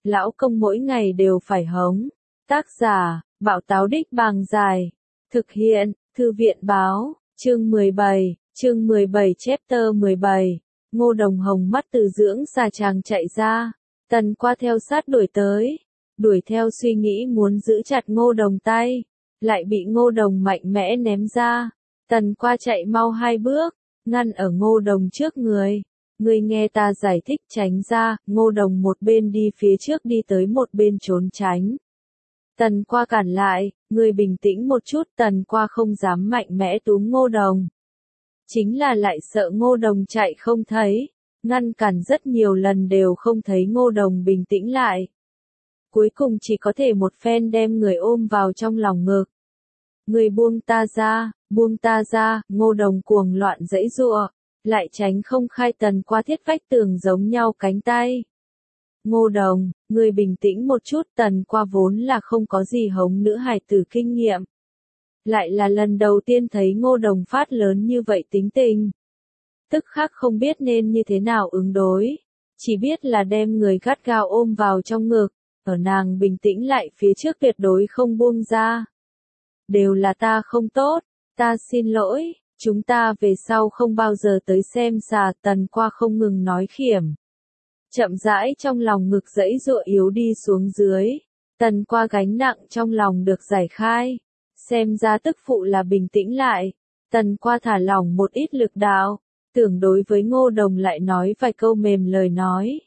lão công mỗi ngày đều phải hống. Tác giả, Bảo Táo Đích Bàng Dài. Thực hiện, Thư viện báo, chương 17 chapter 17. Ngô Đồng hồng mắt từ dưỡng xà chàng chạy ra. Tần Qua theo sát đuổi tới. Đuổi theo suy nghĩ muốn giữ chặt Ngô Đồng tay. Lại bị Ngô Đồng mạnh mẽ ném ra. Tần Qua chạy mau 2 bước, ngăn ở Ngô Đồng trước người. Ngươi nghe ta giải thích, tránh ra. Ngô Đồng một bên đi phía trước đi tới một bên trốn tránh. Tần Qua cản lại, ngươi bình tĩnh một chút. Tần Qua không dám mạnh mẽ túm Ngô Đồng. Chính là lại sợ Ngô Đồng chạy không thấy. Ngăn cản rất nhiều lần đều không thấy Ngô Đồng bình tĩnh lại. Cuối cùng chỉ có thể một phen đem người ôm vào trong lòng ngực. Ngươi buông ta ra, Ngô Đồng cuồng loạn giãy giụa, lại tránh không khai. Tần Qua thiết vách tường giống nhau cánh tay. Ngô Đồng, ngươi bình tĩnh một chút. Tần Qua vốn là không có gì hống nữ hài tử kinh nghiệm. Lại là lần đầu tiên thấy Ngô Đồng phát lớn như vậy tính tình. Tức khắc không biết nên như thế nào ứng đối. Chỉ biết là đem người gắt gao ôm vào trong ngực. Ở nàng bình tĩnh lại phía trước tuyệt đối không buông ra. Đều là ta không tốt, ta xin lỗi, chúng ta về sau không bao giờ tới xem xà. Tần Qua không ngừng nói khiểm. Chậm rãi trong lòng ngực giãy giụa yếu đi xuống dưới. Tần Qua gánh nặng trong lòng được giải khai. Xem ra tức phụ là bình tĩnh lại. Tần Qua thả lỏng một ít lực đạo. Tưởng đối với Ngô Đồng lại nói vài câu mềm lời nói.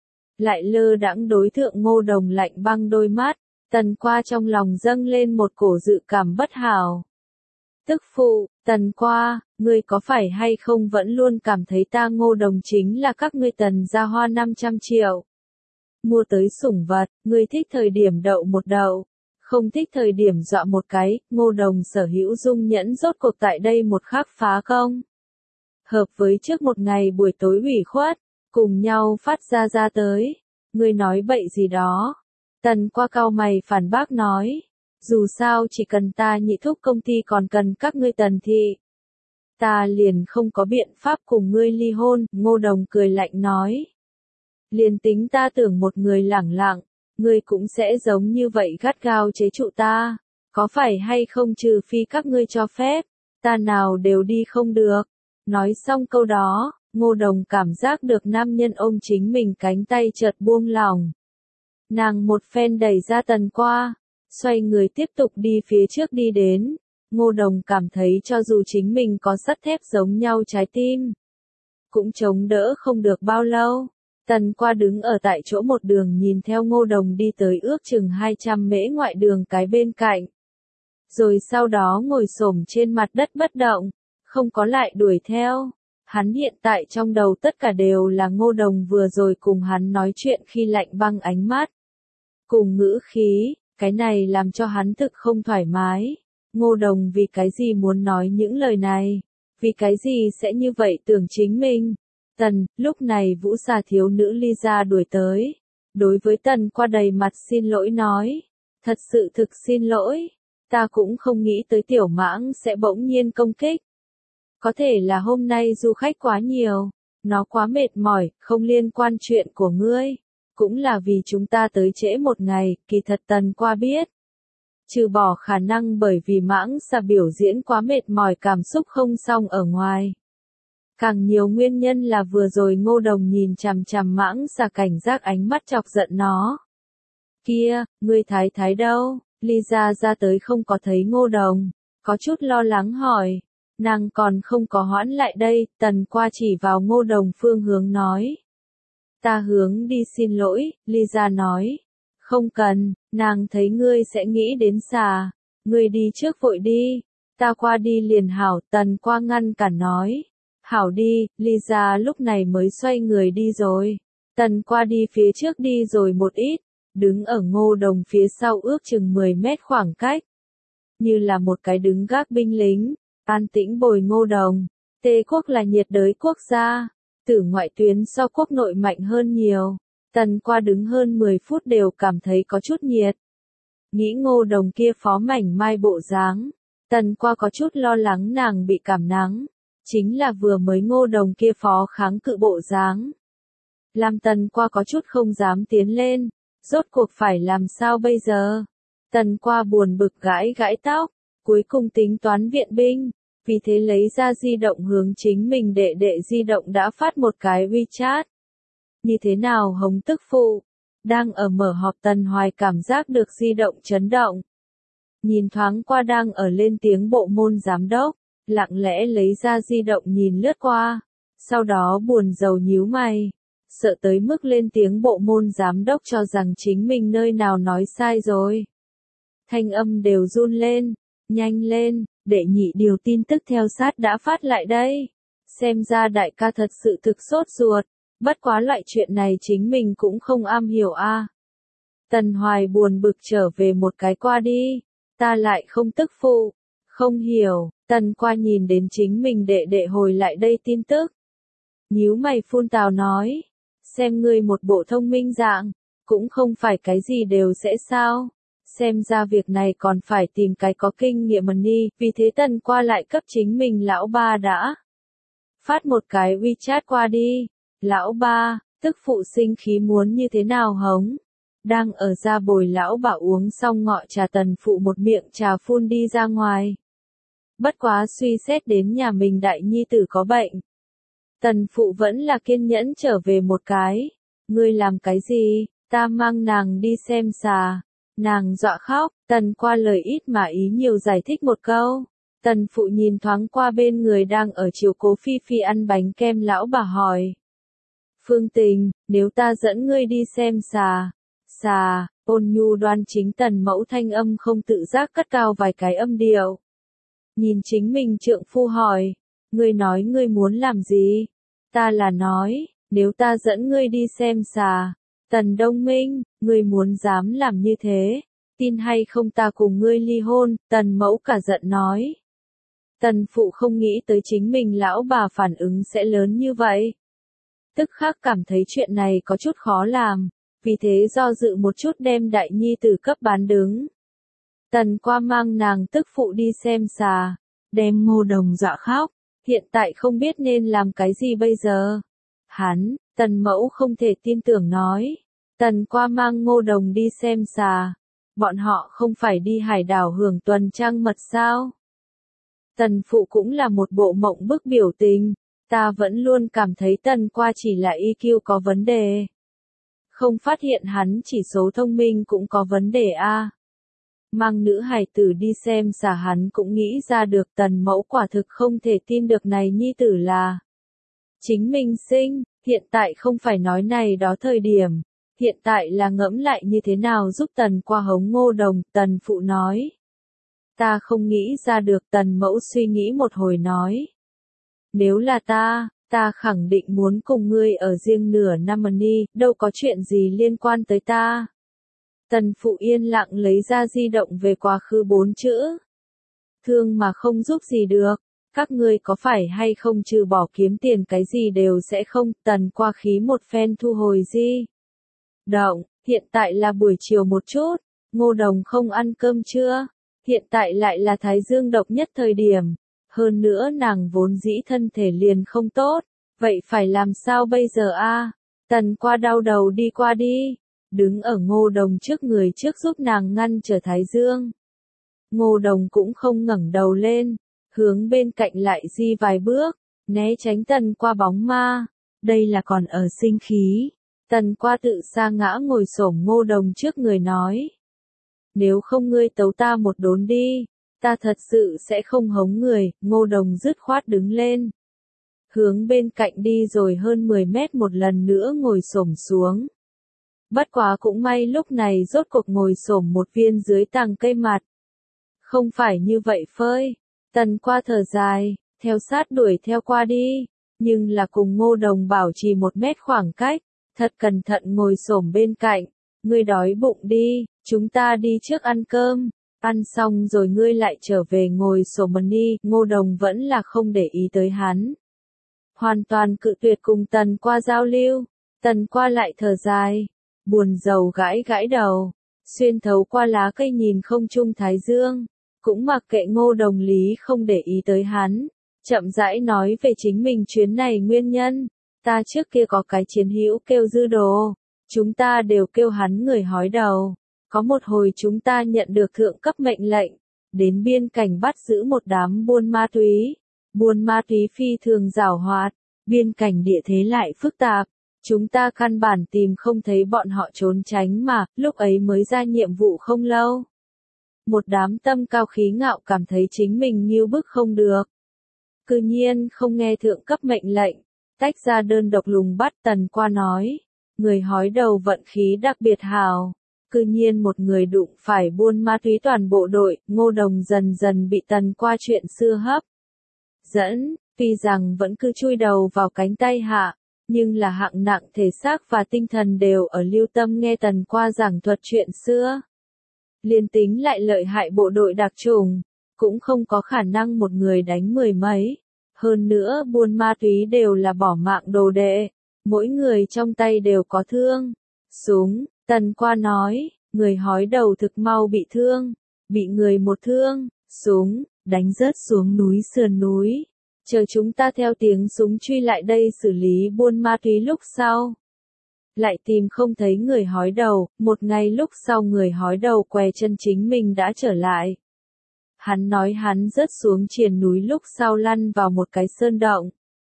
Lại lơ đãng đối thượng Ngô Đồng lạnh băng đôi mắt. Tần Qua trong lòng dâng lên một cổ dự cảm bất hảo. Tức phụ, Tần Qua, ngươi có phải hay không vẫn luôn cảm thấy ta Ngô Đồng chính là các ngươi Tần gia hoa 500 triệu. Mua tới sủng vật, ngươi thích thời điểm đậu một đậu. Không thích thời điểm dọa một cái. Ngô Đồng sở hữu dung nhẫn rốt cuộc tại đây một khắc phá công. Hợp với trước một ngày buổi tối ủy khuất, cùng nhau phát ra tới. Ngươi nói bậy gì đó. Tần Qua cau mày phản bác nói. Dù sao chỉ cần ta Nhị thúc công ty còn cần các ngươi Tần thị. Ta liền không có biện pháp cùng ngươi ly hôn. Ngô Đồng cười lạnh nói. Liền tính ta tưởng một người lẳng lặng, ngươi cũng sẽ giống như vậy gắt gao chế trụ ta. Có phải hay không trừ phi các ngươi cho phép, ta nào đều đi không được. Nói xong câu đó, Ngô Đồng cảm giác được nam nhân ôm chính mình cánh tay chợt buông lỏng. Nàng một phen đẩy ra Tần Qua, xoay người tiếp tục đi phía trước đi đến. Ngô Đồng cảm thấy cho dù chính mình có sắt thép giống nhau trái tim, cũng chống đỡ không được bao lâu. Tần Qua đứng ở tại chỗ một đường nhìn theo Ngô Đồng đi tới ước chừng 200 mễ ngoại đường cái bên cạnh. Rồi sau đó ngồi xổm trên mặt đất bất động, không có lại đuổi theo. Hắn hiện tại trong đầu tất cả đều là Ngô Đồng vừa rồi cùng hắn nói chuyện khi lạnh băng ánh mắt. Cùng ngữ khí, cái này làm cho hắn thực không thoải mái. Ngô Đồng vì cái gì muốn nói những lời này? Vì cái gì sẽ như vậy tưởng chính mình? Lúc này Vũ Xà thiếu nữ Ly Gia đuổi tới. Đối với Tần Qua đầy mặt xin lỗi nói. Thật sự thực xin lỗi. Ta cũng không nghĩ tới tiểu mãng sẽ bỗng nhiên công kích. Có thể là hôm nay du khách quá nhiều. Nó quá mệt mỏi, không liên quan chuyện của ngươi. Cũng là vì chúng ta tới trễ một ngày, kỳ thật Tần Qua biết. Trừ bỏ khả năng bởi vì mãng xà biểu diễn quá mệt mỏi cảm xúc không xong ở ngoài. Càng nhiều nguyên nhân là vừa rồi Ngô Đồng nhìn chằm chằm mãng xà cảnh giác ánh mắt chọc giận nó. Kia, ngươi thái thái đâu? Ly Gia ra tới không có thấy Ngô Đồng, có chút lo lắng hỏi. Nàng còn không có hoãn lại đây. Tần Qua chỉ vào Ngô Đồng phương hướng nói. Ta hướng đi xin lỗi. Ly Gia nói. Không cần, nàng thấy ngươi sẽ nghĩ đến xà. Ngươi đi trước vội đi. Ta qua đi liền hảo. Tần Qua ngăn cản nói. Hảo đi. Ly Gia lúc này mới xoay người đi rồi. Tần Qua đi phía trước đi rồi một ít. Đứng ở Ngô Đồng phía sau ước chừng 10 mét khoảng cách. Như là một cái đứng gác binh lính. An tĩnh bồi Ngô Đồng. Tề quốc là nhiệt đới quốc gia. Tử ngoại tuyến so quốc nội mạnh hơn nhiều. Tần Qua đứng hơn 10 phút đều cảm thấy có chút nhiệt. Nghĩ Ngô Đồng kia phó mảnh mai bộ dáng. Tần Qua có chút lo lắng nàng bị cảm nắng. Chính là vừa mới Ngô Đồng kia phó kháng cự bộ dáng. Làm Tần Qua có chút không dám tiến lên. Rốt cuộc phải làm sao bây giờ? Tần Qua buồn bực gãi gãi tóc, cuối cùng tính toán viện binh, vì thế lấy ra di động hướng chính mình đệ đệ di động đã phát một cái WeChat. Như thế nào Hồng tức phụ? Đang ở mở họp Tần Hoài cảm giác được di động chấn động. Nhìn thoáng qua đang ở lên tiếng bộ môn giám đốc, lặng lẽ lấy ra di động nhìn lướt qua, sau đó buồn rầu nhíu mày, sợ tới mức lên tiếng bộ môn giám đốc cho rằng chính mình nơi nào nói sai rồi. Thanh âm đều run lên, nhanh lên, đệ nhị điều tin tức theo sát đã phát lại đây. Xem ra đại ca thật sự thực sốt ruột, bất quá loại chuyện này chính mình cũng không am hiểu a. Tần Hoài buồn bực trở về một cái qua đi, ta lại không tức phụ, không hiểu, Tần Qua nhìn đến chính mình đệ đệ hồi lại đây tin tức. Nhíu mày phun tào nói, xem ngươi một bộ thông minh dạng, cũng không phải cái gì đều sẽ sao. Xem ra việc này còn phải tìm cái có kinh nghiệm đi, vì thế Tần Qua lại cấp chính mình lão ba đã phát một cái WeChat qua đi. Lão ba, tức phụ sinh khí muốn như thế nào hống? Đang ở ra bồi lão bà uống xong ngọ trà Tần phụ một miệng trà phun đi ra ngoài. Bất quá suy xét đến nhà mình đại nhi tử có bệnh. Tần phụ vẫn là kiên nhẫn trở về một cái. Ngươi làm cái gì? Ta mang nàng đi xem xà. Nàng dọa khóc, Tần Qua lời ít mà ý nhiều giải thích một câu. Tần phụ nhìn thoáng qua bên người đang ở chiều cố Phi Phi ăn bánh kem lão bà hỏi. Phương Tình, nếu ta dẫn ngươi đi xem xà. Xà, ôn nhu đoan chính Tần mẫu thanh âm không tự giác cất cao vài cái âm điệu. Nhìn chính mình trượng phu hỏi, ngươi nói ngươi muốn làm gì? Ta là nói, nếu ta dẫn ngươi đi xem xà. Tần Đông Minh, ngươi muốn dám làm như thế, tin hay không ta cùng ngươi ly hôn, Tần mẫu cả giận nói. Tần phụ không nghĩ tới chính mình lão bà phản ứng sẽ lớn như vậy. Tức khắc cảm thấy chuyện này có chút khó làm, vì thế do dự một chút đem đại nhi tử cấp bán đứng. Tần Qua mang nàng tức phụ đi xem xà, đem Ngô Đồng dọa khóc, hiện tại không biết nên làm cái gì bây giờ. Tần mẫu không thể tin tưởng nói, Tần Qua mang Ngô Đồng đi xem xà, bọn họ không phải đi hải đảo hưởng tuần trăng mật sao? Tần phụ cũng là một bộ mộng bức biểu tình, ta vẫn luôn cảm thấy Tần Qua chỉ là EQ có vấn đề. Không phát hiện hắn chỉ số thông minh cũng có vấn đề a. Mang nữ hài tử đi xem xà hắn cũng nghĩ ra được Tần mẫu quả thực không thể tin được này nhi tử là chính mình sinh, hiện tại không phải nói này đó thời điểm, hiện tại là ngẫm lại như thế nào giúp Tần Qua hống Ngô Đồng, Tần phụ nói. Ta không nghĩ ra được, Tần mẫu suy nghĩ một hồi nói. Nếu là ta khẳng định muốn cùng ngươi ở riêng nửa năm đi, đâu có chuyện gì liên quan tới ta. Tần phụ yên lặng lấy ra di động về quá khứ 4 chữ. Thương mà không giúp gì được, các ngươi có phải hay không trừ bỏ kiếm tiền cái gì đều sẽ không. Tần Qua khí một phen thu hồi di động, hiện tại là buổi chiều một chút, Ngô Đồng không ăn cơm trưa, hiện tại lại là thái dương độc nhất thời điểm, hơn nữa nàng vốn dĩ thân thể liền không tốt, vậy phải làm sao bây giờ a? Tần Qua đau đầu đi qua đi, đứng ở Ngô Đồng trước người trước giúp nàng ngăn trở thái dương. Ngô Đồng cũng không ngẩng đầu lên, hướng bên cạnh lại di vài bước, né tránh Tần Qua bóng ma, đây là còn ở sinh khí. Tần Qua tự sa ngã ngồi xổm Ngô Đồng trước người nói. Nếu không ngươi tấu ta một đốn đi, ta thật sự sẽ không hống người. Ngô Đồng dứt khoát đứng lên, hướng bên cạnh đi rồi hơn 10 mét một lần nữa ngồi xổm xuống. Bất quá cũng may lúc này rốt cuộc ngồi xổm một viên dưới tàng cây mặt. Không phải như vậy phơi. Tần Qua thở dài, theo sát đuổi theo qua đi, nhưng là cùng Ngô Đồng bảo trì 1 mét khoảng cách, thật cẩn thận ngồi xổm bên cạnh. Ngươi đói bụng đi, chúng ta đi trước ăn cơm, ăn xong rồi ngươi lại trở về ngồi xổm đi. Ngô Đồng vẫn là không để ý tới hắn, hoàn toàn cự tuyệt cùng Tần Qua giao lưu. Tần Qua lại thở dài, buồn rầu gãi gãi đầu, xuyên thấu qua lá cây nhìn không trung thái dương, cũng mặc kệ Ngô Đồng lý không để ý tới hắn, chậm rãi nói về chính mình chuyến này nguyên nhân. Ta trước kia có cái chiến hữu kêu Dư Đồ, Chúng ta đều kêu hắn người hói đầu. Có một hồi chúng ta nhận được thượng cấp mệnh lệnh, đến biên cảnh bắt giữ một đám buôn ma túy. Buôn ma túy phi thường giảo hoạt, biên cảnh địa thế lại phức tạp. Chúng ta căn bản tìm không thấy bọn họ trốn tránh mà, lúc ấy mới ra nhiệm vụ không lâu. Một đám tâm cao khí ngạo cảm thấy chính mình nghiêu bức không được. Cư nhiên không nghe thượng cấp mệnh lệnh, tách ra đơn độc lùng bắt. Tần Qua nói, người hói đầu vận khí đặc biệt hào. Cư nhiên một người đụng phải buôn ma túy toàn bộ đội. Ngô Đồng dần dần bị Tần Qua chuyện xưa hấp dẫn, tuy rằng vẫn cứ chui đầu vào cánh tay hạ, nhưng là hạng nặng thể xác và tinh thần đều ở lưu tâm nghe Tần Qua giảng thuật chuyện xưa. Liên tính lại lợi hại bộ đội đặc chủng, cũng không có khả năng một người đánh mười mấy. Hơn nữa buôn ma túy đều là bỏ mạng đồ đệ, mỗi người trong tay đều có thương, súng. Tần Qua nói, người hói đầu thực mau bị thương, bị người một thương, súng, đánh rớt xuống núi sườn núi. Chờ chúng ta theo tiếng súng truy lại đây xử lý buôn ma túy lúc sau. Lại tìm không thấy người hói đầu, một ngày lúc sau người hói đầu què chân chính mình đã trở lại. Hắn nói hắn rớt xuống triền núi lúc sau lăn vào một cái sơn động.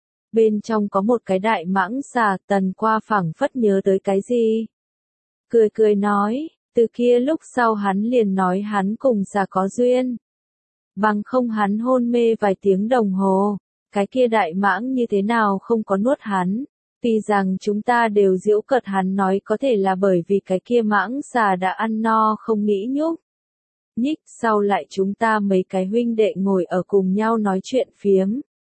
Bên trong có một cái đại mãng xà. Tần Qua phảng phất nhớ tới cái gì. Cười cười nói, từ kia lúc sau hắn liền nói hắn cùng xà có duyên. Bằng không hắn hôn mê vài tiếng đồng hồ, cái kia đại mãng như thế nào không có nuốt hắn. Tuy rằng chúng ta đều giễu cợt hắn nói có thể là bởi vì cái kia mãng xà đã ăn no không nghĩ nhúc nhích. Sau lại chúng ta mấy cái huynh đệ ngồi ở cùng nhau nói chuyện phiếm.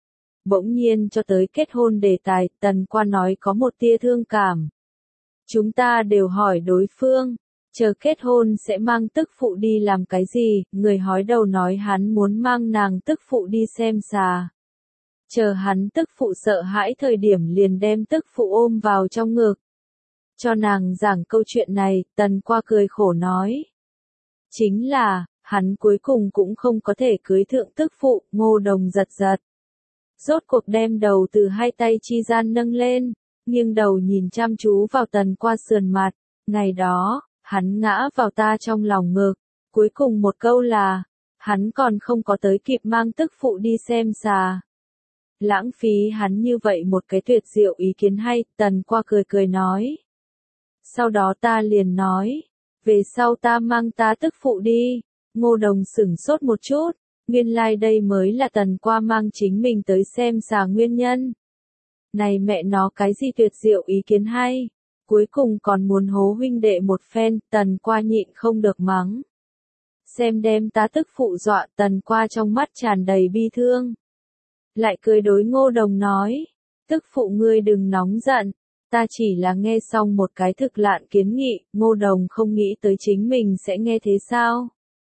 Bỗng nhiên cho tới kết hôn đề tài. Tần Qua nói có một tia thương cảm. Chúng ta đều hỏi đối phương, chờ kết hôn sẽ mang tức phụ đi làm cái gì. Người hói đầu nói hắn muốn mang nàng tức phụ đi xem xà. Chờ hắn tức phụ sợ hãi thời điểm liền đem tức phụ ôm vào trong ngực. Cho nàng giảng câu chuyện này. Tần Qua cười khổ nói. Chính là, hắn cuối cùng cũng không có thể cưới thượng tức phụ. Ngô Đồng giật giật. Rốt cuộc đem đầu từ hai tay chi gian nâng lên, nghiêng đầu nhìn chăm chú vào Tần Qua sườn mặt. Ngày đó, hắn ngã vào ta trong lòng ngực. Cuối cùng một câu là, hắn còn không có tới kịp mang tức phụ đi xem xà. Lãng phí hắn như vậy một cái tuyệt diệu ý kiến hay. Tần Qua cười cười nói. Sau đó ta liền nói, về sau ta mang ta tức phụ đi. Ngô Đồng sửng sốt một chút, nguyên lai đây mới là Tần Qua mang chính mình tới xem xà nguyên nhân. Này mẹ nó cái gì tuyệt diệu ý kiến hay, cuối cùng còn muốn hố huynh đệ một phen. Tần Qua nhịn không được mắng. Xem đem ta tức phụ dọa. Tần Qua trong mắt tràn đầy bi thương. Lại cười đối Ngô Đồng nói, tức phụ ngươi đừng nóng giận, ta chỉ là nghe xong một cái thực lạn kiến nghị. Ngô Đồng không nghĩ tới chính mình sẽ nghe thế sao.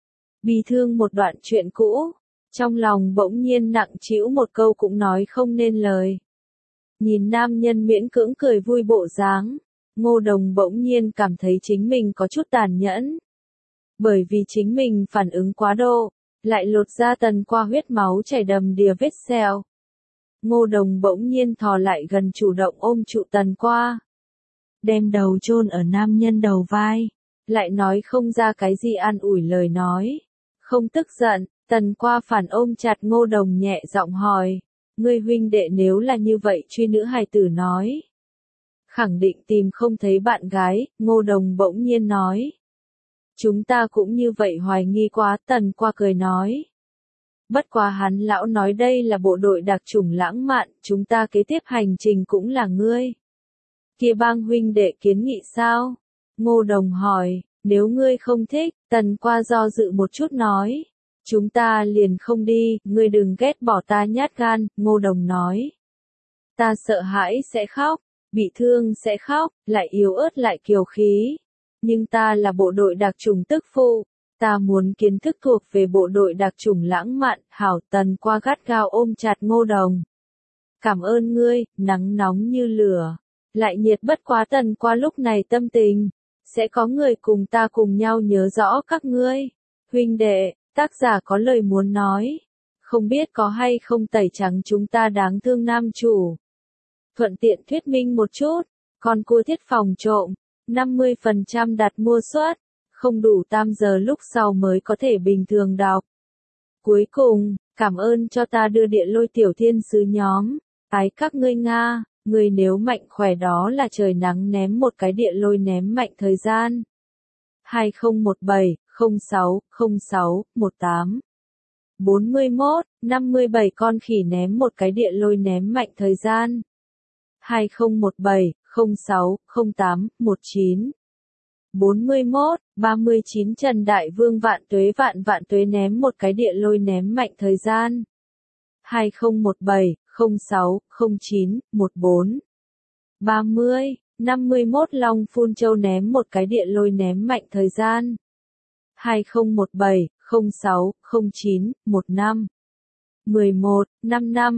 Bi thương một đoạn chuyện cũ, trong lòng bỗng nhiên nặng trĩu một câu cũng nói không nên lời. Nhìn nam nhân miễn cưỡng cười vui bộ dáng, Ngô Đồng bỗng nhiên cảm thấy chính mình có chút tàn nhẫn. Bởi vì chính mình phản ứng quá độ, lại lột ra Tần Qua huyết máu chảy đầm đìa vết sẹo. Ngô Đồng bỗng nhiên thò lại gần chủ động ôm trụ Tần Qua. Đem đầu chôn ở nam nhân đầu vai. Lại nói không ra cái gì an ủi lời nói. Không tức giận, Tần Qua phản ôm chặt Ngô Đồng nhẹ giọng hỏi. Ngươi huynh đệ nếu là như vậy truy nữ hài tử nói. Khẳng định tìm không thấy bạn gái. Ngô Đồng bỗng nhiên nói. Chúng ta cũng như vậy hoài nghi quá. Tần Qua cười nói. Bất quá hắn lão nói đây là bộ đội đặc chủng lãng mạn. Chúng ta kế tiếp hành trình cũng là ngươi. Kia bang huynh đệ kiến nghị sao? Ngô Đồng hỏi. Nếu ngươi không thích, Tần Qua do dự một chút nói. Chúng ta liền không đi, ngươi đừng ghét bỏ ta nhát gan. Ngô Đồng nói. Ta sợ hãi sẽ khóc, bị thương sẽ khóc, lại yếu ớt lại kiều khí. Nhưng ta là bộ đội đặc chủng tức phụ. Ta muốn kiến thức thuộc về bộ đội đặc chủng lãng mạn. Hảo. Tần Qua gắt gao ôm chặt Ngô Đồng. Cảm ơn ngươi. Nắng nóng như lửa, lại nhiệt bất quá. Tần Qua lúc này tâm tình. Sẽ có người cùng ta cùng nhau nhớ rõ các ngươi. Huynh đệ, tác giả có lời muốn nói. Không biết có hay không tẩy trắng chúng ta đáng thương nam chủ. Thuận tiện thuyết minh một chút. Con cua thiết phòng trộm. 50% đặt mua suất, không đủ tam giờ lúc sau mới có thể bình thường đọc. Cuối cùng, cảm ơn cho ta đưa địa lôi tiểu thiên sứ nhóm, ái các ngươi Nga, người nếu mạnh khỏe đó là trời nắng ném một cái địa lôi ném mạnh thời gian. 2017, 06, 06, 18. 41, 57 con khỉ ném một cái địa lôi ném mạnh thời gian. 2017, 06, 08, 19. 41, 39 Trần Đại Vương vạn tuế ném một cái địa lôi ném mạnh thời gian. 2017, 06, 09, 14. 30, 51 Long Phun Châu ném một cái địa lôi ném mạnh thời gian. 2017, 06, 09, 15. 11, 55,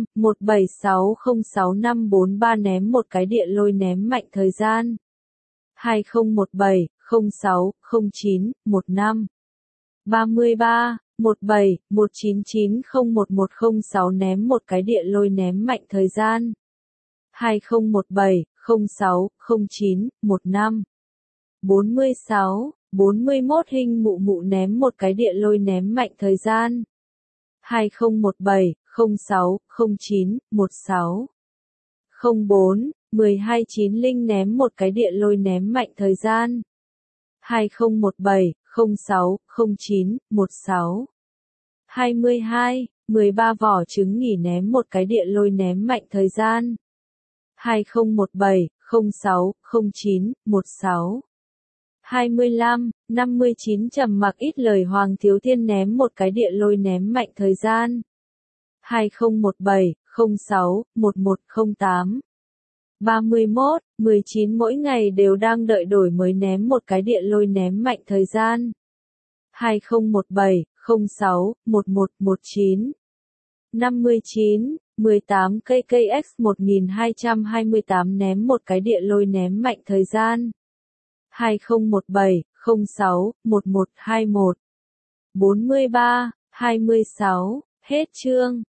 176064543 ném một cái địa lôi ném mạnh thời gian. 2017, 06, 09, 15. 33, 17, 199011006 ném một cái địa lôi ném mạnh thời gian. 2017, 06, 09, 15. 46, 41 Hình Mụ Mụ ném một cái địa lôi ném mạnh thời gian. 2017, 06, 09, 16. 04, 129 ném một cái địa lôi ném mạnh thời gian. 2017, 06, 09, 16. 22, 13 Vỏ trứng nghỉ ném một cái địa lôi ném mạnh thời gian. 2017, 06, 09, 16. 25, 59 Trầm Mặc Ít Lời Hoàng Thiếu Thiên ném một cái địa lôi ném mạnh thời gian. 2017, 06, 1108. 31, 19 Mỗi ngày đều đang đợi đổi mới ném một cái địa lôi ném mạnh thời gian. 2017, 06, 1119. 59, 18 KKX 1228 ném một cái địa lôi ném mạnh thời gian. 2017, 06, 1121. 43, 26, hết chương.